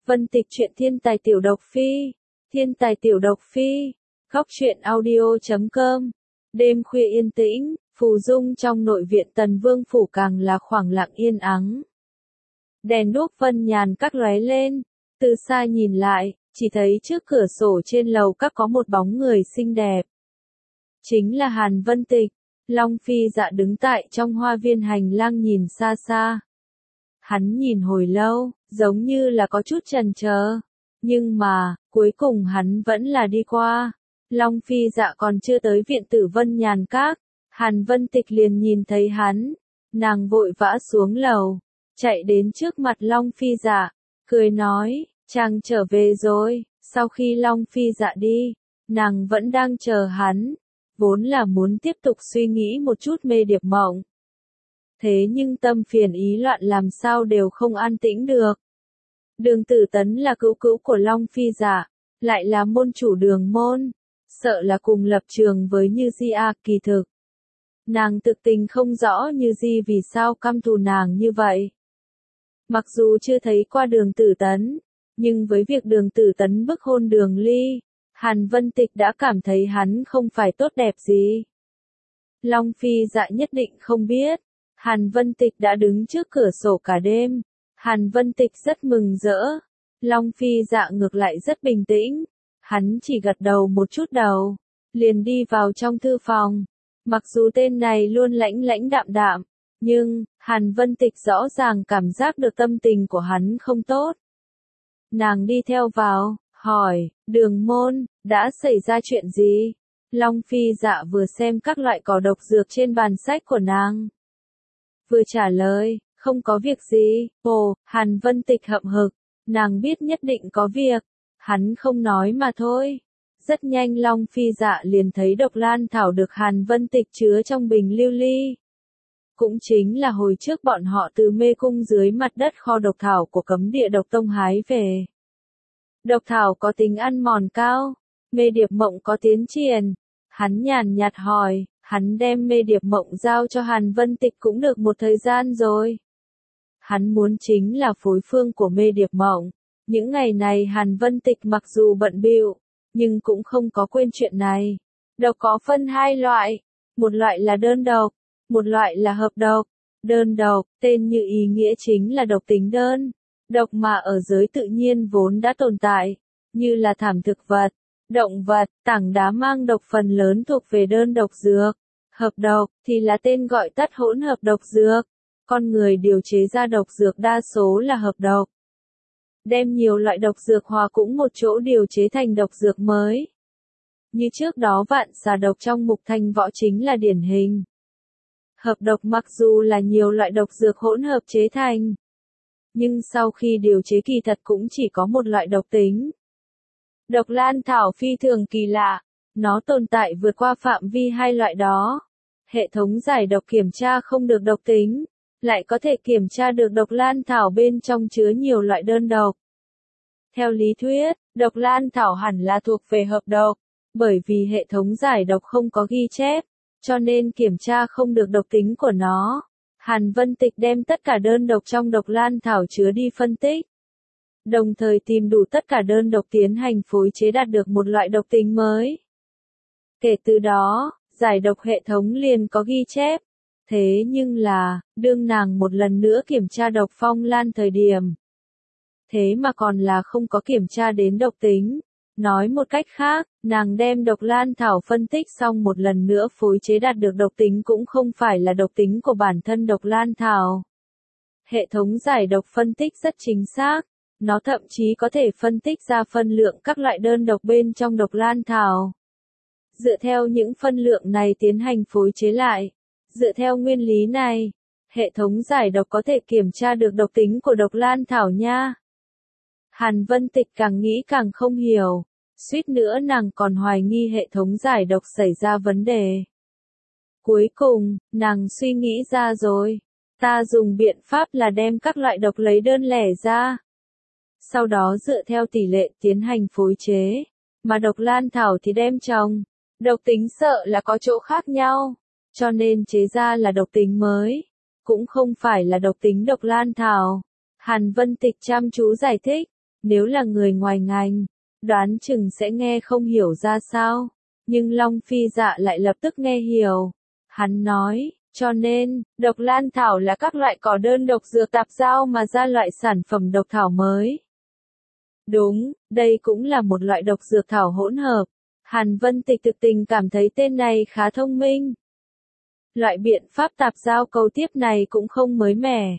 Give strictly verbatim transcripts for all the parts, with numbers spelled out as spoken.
Vân Tịch truyện thiên tài tiểu độc phi, thiên tài tiểu độc phi, góc truyện audio chấm com. Đêm khuya yên tĩnh, phù dung trong nội viện Tần Vương phủ càng là khoảng lặng yên ắng. Đèn đuốc vân nhàn các lóe lên, từ xa nhìn lại, chỉ thấy trước cửa sổ trên lầu các có một bóng người xinh đẹp. Chính là Hàn Vân Tịch. Long Phi Dạ đứng tại trong hoa viên hành lang nhìn xa xa. Hắn nhìn hồi lâu, giống như là có chút chần chờ, nhưng mà, cuối cùng hắn vẫn là đi qua. Long Phi Dạ còn chưa tới viện tử Vân Nhàn Các, Hàn Vân Tịch liền nhìn thấy hắn, nàng vội vã xuống lầu, chạy đến trước mặt Long Phi Dạ, cười nói, chàng trở về rồi. Sau khi Long Phi Dạ đi, nàng vẫn đang chờ hắn, vốn là muốn tiếp tục suy nghĩ một chút mê điệp mộng. Thế nhưng tâm phiền ý loạn làm sao đều không an tĩnh được. Đường Tử Tấn là cữu cữu của Long Phi Dạ, lại là môn chủ đường môn, sợ là cùng lập trường với Như Di a kỳ thực. Nàng thực tình không rõ Như Di vì sao căm thù nàng như vậy. Mặc dù chưa thấy qua Đường Tử Tấn, nhưng với việc Đường Tử Tấn bức hôn Đường Ly, Hàn Vân Tịch đã cảm thấy hắn không phải tốt đẹp gì. Long Phi Dạ nhất định không biết, Hàn Vân Tịch đã đứng trước cửa sổ cả đêm. Hàn Vân Tịch rất mừng rỡ. Long Phi Dạ ngược lại rất bình tĩnh. Hắn chỉ gật đầu một chút đầu, liền đi vào trong thư phòng. Mặc dù tên này luôn lãnh lãnh đạm đạm, nhưng, Hàn Vân Tịch rõ ràng cảm giác được tâm tình của hắn không tốt. Nàng đi theo vào, hỏi, Đường môn, đã xảy ra chuyện gì? Long Phi Dạ vừa xem các loại cỏ độc dược trên bàn sách của nàng, vừa trả lời, không có việc gì. Ồ, Hàn Vân Tịch hậm hực, nàng biết nhất định có việc, hắn không nói mà thôi. Rất nhanh Long Phi Dạ liền thấy độc lan thảo được Hàn Vân Tịch chứa trong bình lưu ly. Cũng chính là hồi trước bọn họ từ mê cung dưới mặt đất kho độc thảo của cấm địa độc tông hái về. Độc thảo có tính ăn mòn cao, mê điệp mộng có tiến triển. Hắn nhàn nhạt hỏi, hắn đem mê điệp mộng giao cho Hàn Vân Tịch cũng được một thời gian rồi. Hắn muốn chính là phối phương của mê điệp mộng. Những ngày này Hàn Vân Tịch mặc dù bận bịu, nhưng cũng không có quên chuyện này. Độc có phân hai loại, một loại là đơn độc, một loại là hợp độc. Đơn độc, tên như ý nghĩa chính là độc tính đơn. Độc mà ở giới tự nhiên vốn đã tồn tại, như là thảm thực vật, động vật, tảng đá mang độc phần lớn thuộc về đơn độc dược. Hợp độc thì là tên gọi tắt hỗn hợp độc dược. Con người điều chế ra độc dược đa số là hợp độc. Đem nhiều loại độc dược hòa cũng một chỗ điều chế thành độc dược mới. Như trước đó vạn xà độc trong Mục Thanh Võ chính là điển hình. Hợp độc mặc dù là nhiều loại độc dược hỗn hợp chế thành, nhưng sau khi điều chế kỳ thật cũng chỉ có một loại độc tính. Độc lan thảo phi thường kỳ lạ, nó tồn tại vượt qua phạm vi hai loại đó. Hệ thống giải độc kiểm tra không được độc tính, lại có thể kiểm tra được độc lan thảo bên trong chứa nhiều loại đơn độc. Theo lý thuyết, độc lan thảo hẳn là thuộc về hợp độc, bởi vì hệ thống giải độc không có ghi chép, cho nên kiểm tra không được độc tính của nó. Hàn Vân Tịch đem tất cả đơn độc trong độc lan thảo chứa đi phân tích, đồng thời tìm đủ tất cả đơn độc tiến hành phối chế đạt được một loại độc tính mới. Kể từ đó, giải độc hệ thống liền có ghi chép. Thế nhưng là, đương nàng một lần nữa kiểm tra độc phong lan thời điểm, thế mà còn là không có kiểm tra đến độc tính. Nói một cách khác, nàng đem độc lan thảo phân tích xong một lần nữa phối chế đạt được độc tính cũng không phải là độc tính của bản thân độc lan thảo. Hệ thống giải độc phân tích rất chính xác, nó thậm chí có thể phân tích ra phân lượng các loại đơn độc bên trong độc lan thảo. Dựa theo những phân lượng này tiến hành phối chế lại, dựa theo nguyên lý này, hệ thống giải độc có thể kiểm tra được độc tính của độc lan thảo nha. Hàn Vân Tịch càng nghĩ càng không hiểu, suýt nữa nàng còn hoài nghi hệ thống giải độc xảy ra vấn đề. Cuối cùng, nàng suy nghĩ ra rồi, ta dùng biện pháp là đem các loại độc lấy đơn lẻ ra. Sau đó dựa theo tỷ lệ tiến hành phối chế, mà độc lan thảo thì đem trồng. Độc tính sợ là có chỗ khác nhau, cho nên chế ra là độc tính mới, cũng không phải là độc tính độc lan thảo. Hàn Vân Tịch chăm chú giải thích, Nếu là người ngoài ngành, đoán chừng sẽ nghe không hiểu ra sao. Nhưng Long Phi Dạ lại lập tức nghe hiểu. Hắn nói, cho nên, độc lan thảo là các loại cỏ đơn độc dược tạp giao mà ra loại sản phẩm độc thảo mới. Đúng, đây cũng là một loại độc dược thảo hỗn hợp. Hàn Vân Tịch thực tình cảm thấy tên này khá thông minh. Loại biện pháp tạp giao câu tiếp này cũng không mới mẻ.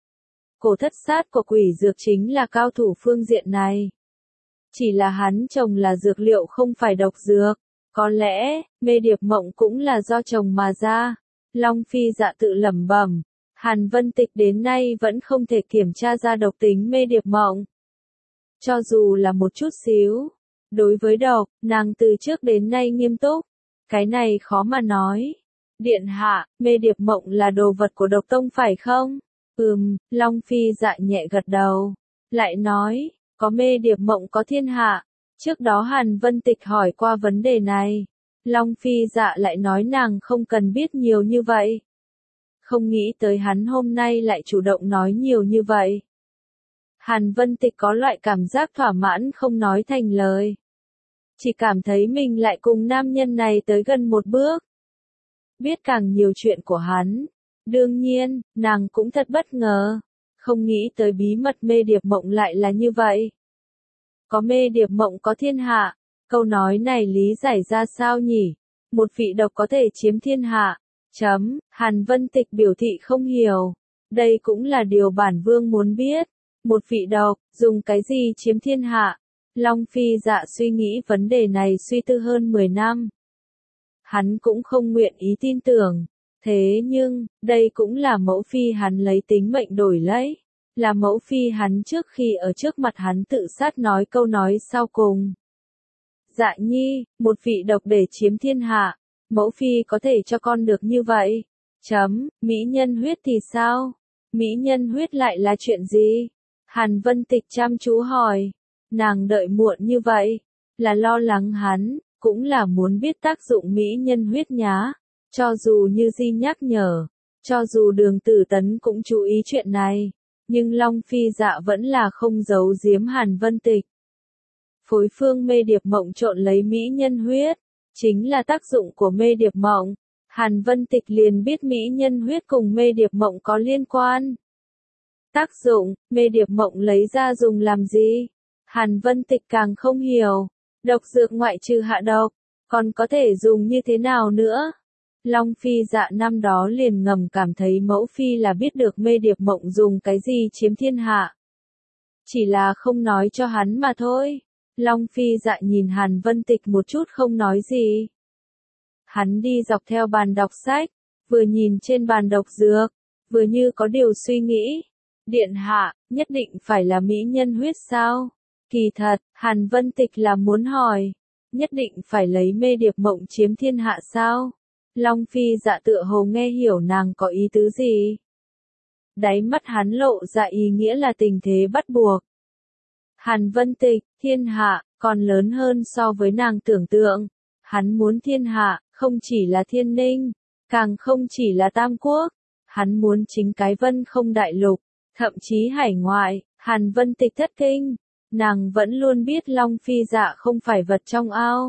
Cổ thất sát của quỷ dược chính là cao thủ phương diện này. Chỉ là hắn trồng là dược liệu không phải độc dược. Có lẽ, mê điệp mộng cũng là do trồng mà ra. Long Phi Dạ tự lẩm bẩm. Hàn Vân Tịch đến nay vẫn không thể kiểm tra ra độc tính mê điệp mộng. Cho dù là một chút xíu. Đối với độc, nàng từ trước đến nay nghiêm túc. Cái này khó mà nói. Điện hạ, mê điệp mộng là đồ vật của độc tông phải không? Ừm, Long Phi Dạ nhẹ gật đầu. Lại nói, có mê điệp mộng có thiên hạ. Trước đó Hàn Vân Tịch hỏi qua vấn đề này. Long Phi Dạ lại nói nàng không cần biết nhiều như vậy. Không nghĩ tới hắn hôm nay lại chủ động nói nhiều như vậy. Hàn Vân Tịch có loại cảm giác thỏa mãn không nói thành lời. Chỉ cảm thấy mình lại cùng nam nhân này tới gần một bước. Biết càng nhiều chuyện của hắn. Đương nhiên, nàng cũng thật bất ngờ. Không nghĩ tới bí mật mê điệp mộng lại là như vậy. Có mê điệp mộng có thiên hạ. Câu nói này lý giải ra sao nhỉ? Một vị độc có thể chiếm thiên hạ. Chấm, Hàn Vân Tịch biểu thị không hiểu. Đây cũng là điều bản vương muốn biết. Một vị độc, dùng cái gì chiếm thiên hạ? Long Phi Dạ suy nghĩ vấn đề này suy tư hơn mười năm. Hắn cũng không nguyện ý tin tưởng. Thế nhưng, đây cũng là mẫu phi hắn lấy tính mệnh đổi lấy. Là mẫu phi hắn trước khi ở trước mặt hắn tự sát nói câu nói sau cùng. Dạ nhi, một vị độc để chiếm thiên hạ. Mẫu phi có thể cho con được như vậy. Chấm, mỹ nhân huyết thì sao? Mỹ nhân huyết lại là chuyện gì? Hàn Vân Tịch chăm chú hỏi. Nàng đợi muộn như vậy. Là lo lắng hắn, cũng là muốn biết tác dụng mỹ nhân huyết nhá. Cho dù như Di nhắc nhở. Cho dù Đường Tử Tấn cũng chú ý chuyện này. Nhưng Long Phi Dạ vẫn là không giấu giếm Hàn Vân Tịch. Phối phương mê điệp mộng trộn lấy mỹ nhân huyết. Chính là tác dụng của mê điệp mộng. Hàn Vân Tịch liền biết mỹ nhân huyết cùng mê điệp mộng có liên quan. Tác dụng, mê điệp mộng lấy ra dùng làm gì? Hàn Vân Tịch càng không hiểu. Độc dược ngoại trừ hạ độc, còn có thể dùng như thế nào nữa? Long Phi Dạ năm đó liền ngầm cảm thấy mẫu phi là biết được mê điệp mộng dùng cái gì chiếm thiên hạ. Chỉ là không nói cho hắn mà thôi. Long Phi Dạ nhìn Hàn Vân Tịch một chút không nói gì. Hắn đi dọc theo bàn đọc sách, vừa nhìn trên bàn độc dược, vừa như có điều suy nghĩ. Điện hạ, nhất định phải là mỹ nhân huyết sao? Kỳ thật, Hàn Vân Tịch là muốn hỏi, nhất định phải lấy mê điệp mộng chiếm thiên hạ sao? Long Phi Dạ tựa hồ nghe hiểu nàng có ý tứ gì. Đáy mắt hắn lộ ra ý nghĩa là tình thế bắt buộc. Hàn Vân Tịch, thiên hạ, còn lớn hơn so với nàng tưởng tượng. Hắn muốn thiên hạ, không chỉ là thiên ninh, càng không chỉ là tam quốc. Hắn muốn chính cái vân không đại lục, thậm chí hải ngoại. Hàn Vân Tịch thất kinh. Nàng vẫn luôn biết Long Phi Dạ không phải vật trong ao.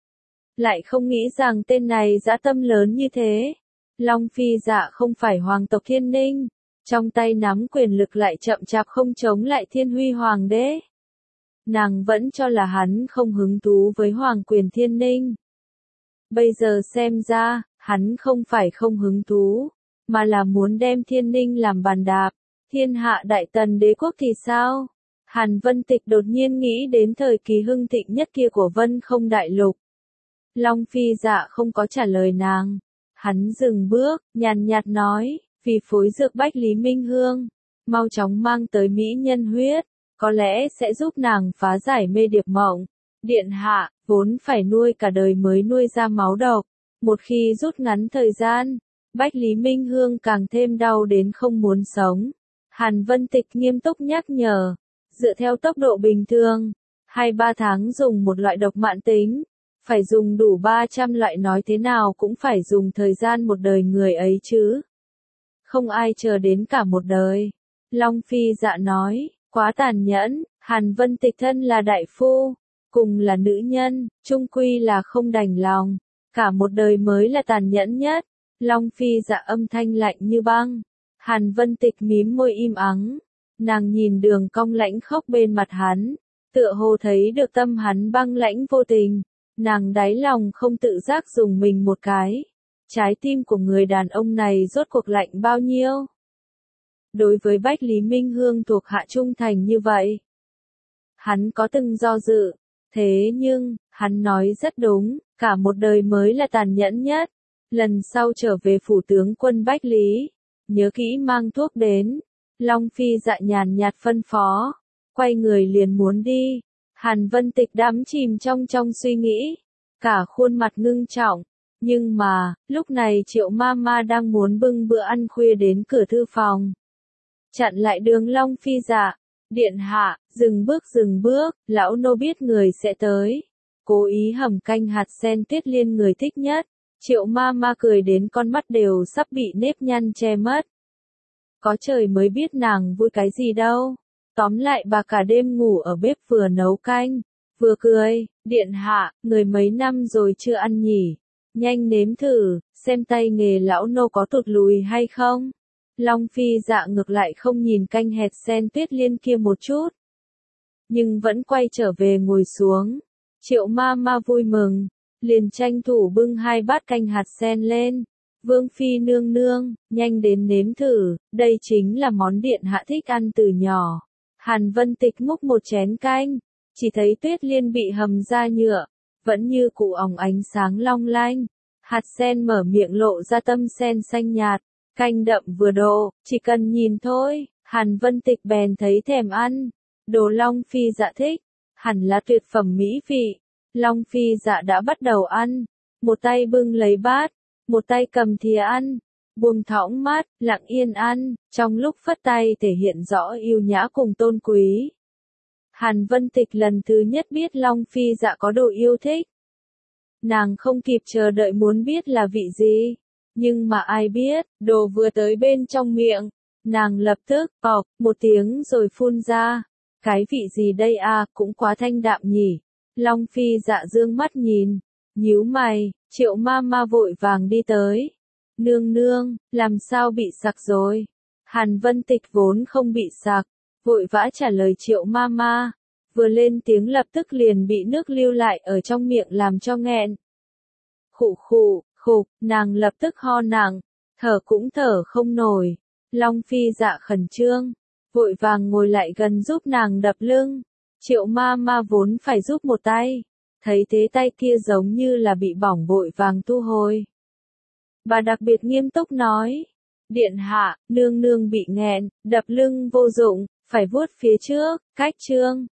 Lại không nghĩ rằng tên này dã tâm lớn như thế. Long Phi Dạ không phải hoàng tộc thiên ninh. Trong tay nắm quyền lực lại chậm chạp không chống lại thiên huy hoàng đế. Nàng vẫn cho là hắn không hứng thú với hoàng quyền thiên ninh. Bây giờ xem ra, hắn không phải không hứng thú, mà là muốn đem thiên ninh làm bàn đạp. Thiên hạ đại tần đế quốc thì sao? Hàn Vân Tịch đột nhiên nghĩ đến thời kỳ hưng thịnh nhất kia của Vân không đại lục. Long Phi Dạ không có trả lời nàng. Hắn dừng bước, nhàn nhạt nói, vì phối dược bách Lý Minh Hương, mau chóng mang tới mỹ nhân huyết, có lẽ sẽ giúp nàng phá giải mê điệp mộng. Điện hạ, vốn phải nuôi cả đời mới nuôi ra máu độc. Một khi rút ngắn thời gian, bách Lý Minh Hương càng thêm đau đến không muốn sống. Hàn Vân Tịch nghiêm túc nhắc nhở. Dựa theo tốc độ bình thường, hai ba tháng dùng một loại độc mãn tính, phải dùng đủ ba trăm loại nói thế nào cũng phải dùng thời gian một đời người ấy chứ. Không ai chờ đến cả một đời. Long Phi Dạ nói, quá tàn nhẫn. Hàn Vân Tịch thân là đại phu, cùng là nữ nhân, chung quy là không đành lòng. Cả một đời mới là tàn nhẫn nhất. Long Phi Dạ âm thanh lạnh như băng. Hàn Vân Tịch mím môi im ắng. Nàng nhìn đường cong lãnh khốc bên mặt hắn. Tựa hồ thấy được tâm hắn băng lãnh vô tình. Nàng đáy lòng không tự giác dùng mình một cái. Trái tim của người đàn ông này rốt cuộc lạnh bao nhiêu? Đối với Bách Lý Minh Hương thuộc hạ trung thành như vậy. Hắn có từng do dự. Thế nhưng, hắn nói rất đúng, cả một đời mới là tàn nhẫn nhất. Lần sau trở về phủ tướng quân Bách Lý, nhớ kỹ mang thuốc đến. Long Phi Dạ nhàn nhạt phân phó, quay người liền muốn đi. Hàn Vân Tịch đắm chìm trong trong suy nghĩ, cả khuôn mặt ngưng trọng. Nhưng mà, lúc này Triệu Ma Ma đang muốn bưng bữa ăn khuya đến cửa thư phòng. Chặn lại đường Long Phi Dạ. Điện hạ, dừng bước dừng bước, lão nô biết người sẽ tới. Cố ý hầm canh hạt sen Tuyết Liên người thích nhất. Triệu Ma Ma cười đến con mắt đều sắp bị nếp nhăn che mất. Có trời mới biết nàng vui cái gì đâu. Tóm lại bà cả đêm ngủ ở bếp vừa nấu canh, vừa cười. Điện hạ, người mấy năm rồi chưa ăn nhỉ? Nhanh nếm thử, xem tay nghề lão nô có tụt lùi hay không? Long Phi Dạ ngược lại không nhìn canh hạt sen Tuyết Liên kia một chút. Nhưng vẫn quay trở về ngồi xuống. Triệu Ma Ma vui mừng. Liền tranh thủ bưng hai bát canh hạt sen lên. Vương Phi nương nương, nhanh đến nếm thử, đây chính là món điện hạ thích ăn từ nhỏ. Hàn Vân Tịch múc một chén canh, chỉ thấy Tuyết Liên bị hầm ra nhựa, vẫn như cụ óng ánh sáng long lanh. Hạt sen mở miệng lộ ra tâm sen xanh nhạt, canh đậm vừa độ, chỉ cần nhìn thôi, Hàn Vân Tịch bèn thấy thèm ăn. Đồ Long Phi Dạ thích, hẳn là tuyệt phẩm mỹ vị. Long Phi Dạ đã bắt đầu ăn, một tay bưng lấy bát, một tay cầm thìa ăn, buông thõng mắt, lặng yên ăn, trong lúc phất tay thể hiện rõ yêu nhã cùng tôn quý. Hàn Vân Tịch lần thứ nhất biết Long Phi Dạ có đồ yêu thích. Nàng không kịp chờ đợi muốn biết là vị gì, nhưng mà ai biết, đồ vừa tới bên trong miệng, nàng lập tức, bọc, một tiếng rồi phun ra. Cái vị gì đây à, cũng quá thanh đạm nhỉ. Long Phi Dạ dương mắt nhìn, nhíu mày, Triệu Ma Ma vội vàng đi tới. Nương nương, làm sao bị sặc rồi? Hàn Vân Tịch vốn không bị sặc, vội vã trả lời Triệu Ma Ma. Vừa lên tiếng lập tức liền bị nước lưu lại ở trong miệng làm cho nghẹn. Khụ khụ, khục, nàng lập tức ho nặng, thở cũng thở không nổi. Long Phi Dạ khẩn trương, vội vàng ngồi lại gần giúp nàng đập lưng. Triệu Ma Ma vốn phải giúp một tay, thấy thế tay kia giống như là bị bỏng vội vàng thu hồi. Bà đặc biệt nghiêm túc nói, điện hạ, nương nương bị nghẹn, đập lưng vô dụng, phải vuốt phía trước, cách chương.